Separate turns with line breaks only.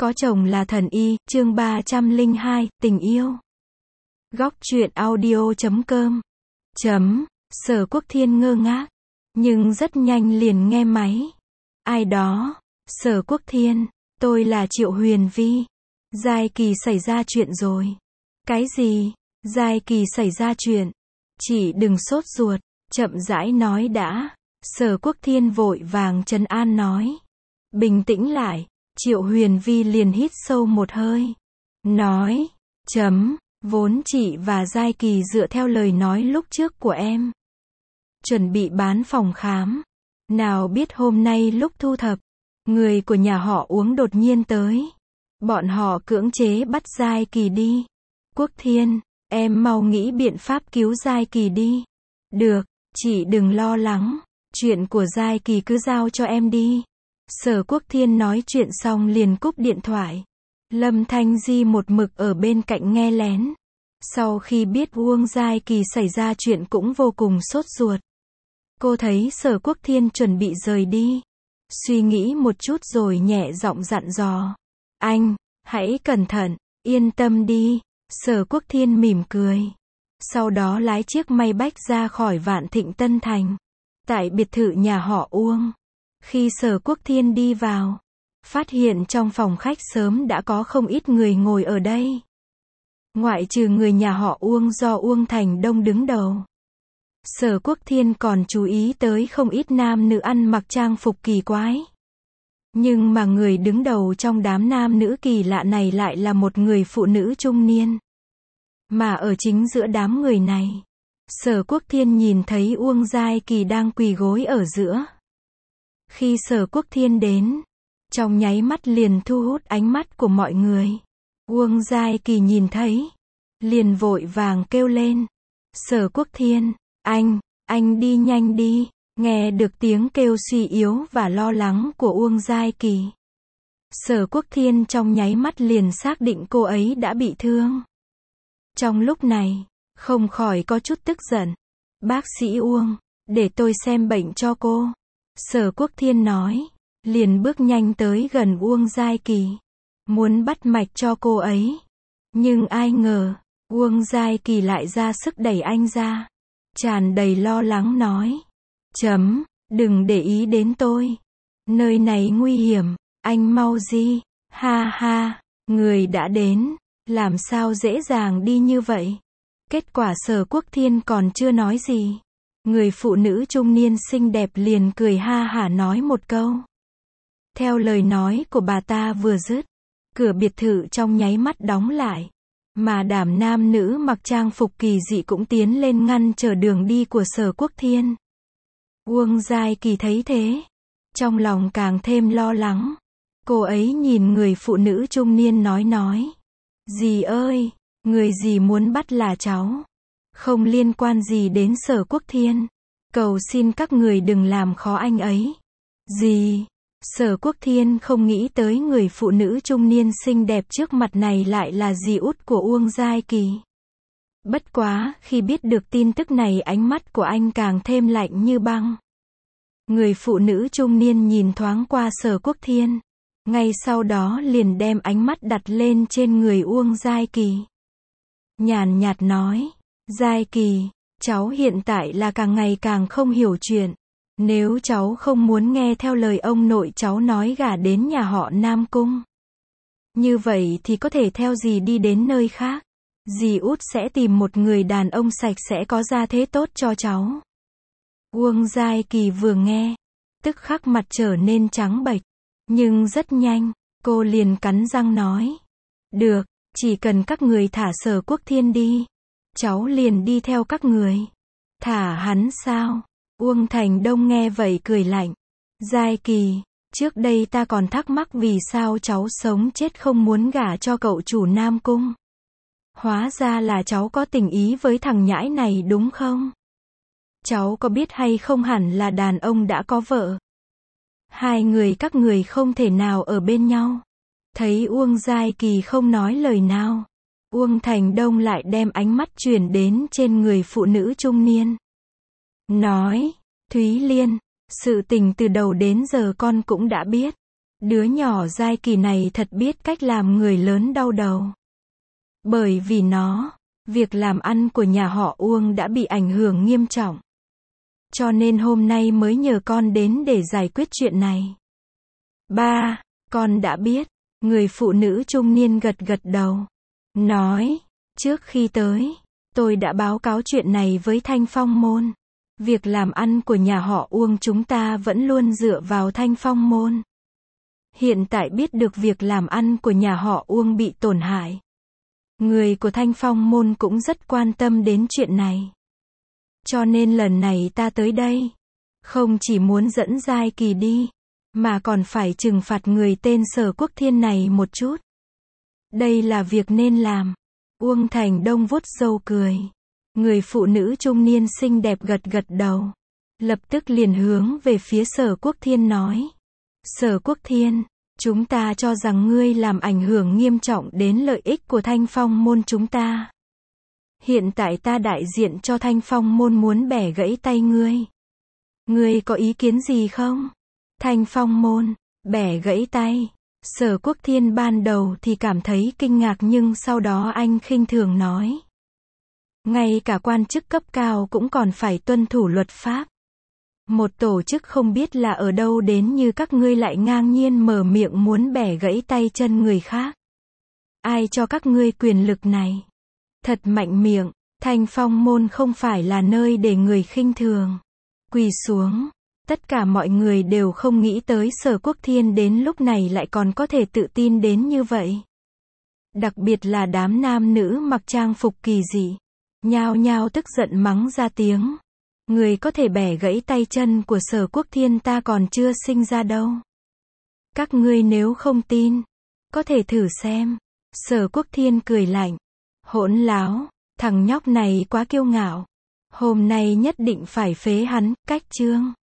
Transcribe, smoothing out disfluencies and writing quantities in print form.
Có chồng là thần y, chương 302, tình yêu. Góc truyện audio.com. Sở Quốc Thiên ngơ ngác, nhưng rất nhanh liền nghe máy. Ai đó? Sở Quốc Thiên, tôi là Triệu Huyền Vi. Giai Kỳ xảy ra chuyện rồi. Cái gì? Giai Kỳ xảy ra chuyện. Chị đừng sốt ruột, chậm rãi nói đã. Sở Quốc Thiên vội vàng trấn an nói. Bình tĩnh lại. Triệu Huyền Vi liền hít sâu một hơi. Nói. Vốn chị và Giai Kỳ dựa theo lời nói lúc trước của em, chuẩn bị bán phòng khám. Nào biết hôm nay lúc thu thập, người của nhà họ Uống đột nhiên tới. Bọn họ cưỡng chế bắt Giai Kỳ đi. Quốc Thiên, em mau nghĩ biện pháp cứu Giai Kỳ đi. Được, chị đừng lo lắng. Chuyện của Giai Kỳ cứ giao cho em đi. Sở Quốc Thiên nói chuyện xong liền cúp điện thoại. Lâm Thanh Di một mực ở bên cạnh nghe lén. Sau khi biết Uông Giai Kỳ xảy ra chuyện cũng vô cùng sốt ruột. Cô thấy Sở Quốc Thiên chuẩn bị rời đi. Suy nghĩ một chút rồi nhẹ giọng dặn dò. Anh, hãy cẩn thận, yên tâm đi. Sở Quốc Thiên mỉm cười. Sau đó lái chiếc Maybach ra khỏi Vạn Thịnh Tân Thành. Tại biệt thự nhà họ Uông. Khi Sở Quốc Thiên đi vào, phát hiện trong phòng khách sớm đã có không ít người ngồi ở đây. Ngoại trừ người nhà họ Uông do Uông Thành Đông đứng đầu. Sở Quốc Thiên còn chú ý tới không ít nam nữ ăn mặc trang phục kỳ quái. Nhưng mà người đứng đầu trong đám nam nữ kỳ lạ này lại là một người phụ nữ trung niên. Mà ở chính giữa đám người này, Sở Quốc Thiên nhìn thấy Uông Giai Kỳ đang quỳ gối ở giữa. Khi Sở Quốc Thiên đến, trong nháy mắt liền thu hút ánh mắt của mọi người. Uông Giai Kỳ nhìn thấy, liền vội vàng kêu lên. Sở Quốc Thiên, anh đi nhanh đi. Nghe được tiếng kêu suy yếu và lo lắng của Uông Giai Kỳ, Sở Quốc Thiên trong nháy mắt liền xác định cô ấy đã bị thương. Trong lúc này, không khỏi có chút tức giận. Bác sĩ Uông, để tôi xem bệnh cho cô. Sở Quốc Thiên nói, liền bước nhanh tới gần Uông Giai Kỳ, muốn bắt mạch cho cô ấy. Nhưng ai ngờ, Uông Giai Kỳ lại ra sức đẩy anh ra, tràn đầy lo lắng nói. Đừng để ý đến tôi. Nơi này nguy hiểm, anh mau đi. Ha ha, người đã đến, làm sao dễ dàng đi như vậy. Kết quả Sở Quốc Thiên còn chưa nói gì. Người phụ nữ trung niên xinh đẹp liền cười ha hả nói một câu. Theo lời nói của bà ta vừa dứt, cửa biệt thự trong nháy mắt đóng lại. Mà đám nam nữ mặc trang phục kỳ dị cũng tiến lên ngăn trở đường đi của Sở Quốc Thiên. Uông Giai Kỳ thấy thế, trong lòng càng thêm lo lắng. Cô ấy nhìn người phụ nữ trung niên nói. Dì ơi, người dì muốn bắt là cháu. Không liên quan gì đến Sở Quốc Thiên. Cầu xin các người đừng làm khó anh ấy. Dì, Sở Quốc Thiên không nghĩ tới người phụ nữ trung niên xinh đẹp trước mặt này lại là dì út của Uông Giai Kỳ. Bất quá, khi biết được tin tức này ánh mắt của anh càng thêm lạnh như băng. Người phụ nữ trung niên nhìn thoáng qua Sở Quốc Thiên. Ngay sau đó liền đem ánh mắt đặt lên trên người Uông Giai Kỳ. Nhàn nhạt nói. Giai Kỳ, cháu hiện tại là càng ngày càng không hiểu chuyện. Nếu cháu không muốn nghe theo lời ông nội cháu nói gả đến nhà họ Nam Cung, như vậy thì có thể theo dì đi đến nơi khác. Dì út sẽ tìm một người đàn ông sạch sẽ có gia thế tốt cho cháu. Uông Giai Kỳ vừa nghe, tức khắc mặt trở nên trắng bệch. Nhưng rất nhanh, cô liền cắn răng nói. Được, chỉ cần các người thả Sở Quốc Thiên đi, cháu liền đi theo các người. Thả hắn sao? Uông Thành Đông nghe vậy cười lạnh. Giai Kỳ, trước đây ta còn thắc mắc vì sao cháu sống chết không muốn gả cho cậu chủ Nam Cung. Hóa ra là cháu có tình ý với thằng nhãi này đúng không? Cháu có biết hay không hẳn là đàn ông đã có vợ. Hai người các người không thể nào ở bên nhau. Thấy Uông Giai Kỳ không nói lời nào, Uông Thành Đông lại đem ánh mắt chuyển đến trên người phụ nữ trung niên. Nói, Thúy Liên, sự tình từ đầu đến giờ con cũng đã biết. Đứa nhỏ Giai Kỳ này thật biết cách làm người lớn đau đầu. Bởi vì nó, việc làm ăn của nhà họ Uông đã bị ảnh hưởng nghiêm trọng. Cho nên hôm nay mới nhờ con đến để giải quyết chuyện này. Ba, con đã biết. Người phụ nữ trung niên gật gật đầu. Nói, trước khi tới, tôi đã báo cáo chuyện này với Thanh Phong Môn. Việc làm ăn của nhà họ Uông chúng ta vẫn luôn dựa vào Thanh Phong Môn. Hiện tại biết được việc làm ăn của nhà họ Uông bị tổn hại. Người của Thanh Phong Môn cũng rất quan tâm đến chuyện này. Cho nên lần này ta tới đây, không chỉ muốn dẫn Giai Kỳ đi, mà còn phải trừng phạt người tên Sở Quốc Thiên này một chút. Đây là việc nên làm. Uông Thành Đông vuốt râu cười. Người phụ nữ trung niên xinh đẹp gật gật đầu. Lập tức liền hướng về phía Sở Quốc Thiên nói. Sở Quốc Thiên, chúng ta cho rằng ngươi làm ảnh hưởng nghiêm trọng đến lợi ích của Thanh Phong Môn chúng ta. Hiện tại ta đại diện cho Thanh Phong Môn muốn bẻ gãy tay ngươi. Ngươi có ý kiến gì không? Thanh Phong Môn, bẻ gãy tay. Sở Quốc Thiên ban đầu thì cảm thấy kinh ngạc nhưng sau đó anh khinh thường nói. Ngay cả quan chức cấp cao cũng còn phải tuân thủ luật pháp. Một tổ chức không biết là ở đâu đến như các ngươi lại ngang nhiên mở miệng muốn bẻ gãy tay chân người khác. Ai cho các ngươi quyền lực này? Thật mạnh miệng, Thanh Phong Môn không phải là nơi để người khinh thường. Quỳ xuống. Tất cả mọi người đều không nghĩ tới Sở Quốc Thiên đến lúc này lại còn có thể tự tin đến như vậy. Đặc biệt là đám nam nữ mặc trang phục kỳ dị. Nhao nhao tức giận mắng ra tiếng. Người có thể bẻ gãy tay chân của Sở Quốc Thiên ta còn chưa sinh ra đâu. Các ngươi nếu không tin, có thể thử xem. Sở Quốc Thiên cười lạnh. Hỗn láo, thằng nhóc này quá kiêu ngạo. Hôm nay nhất định phải phế hắn, cách chương.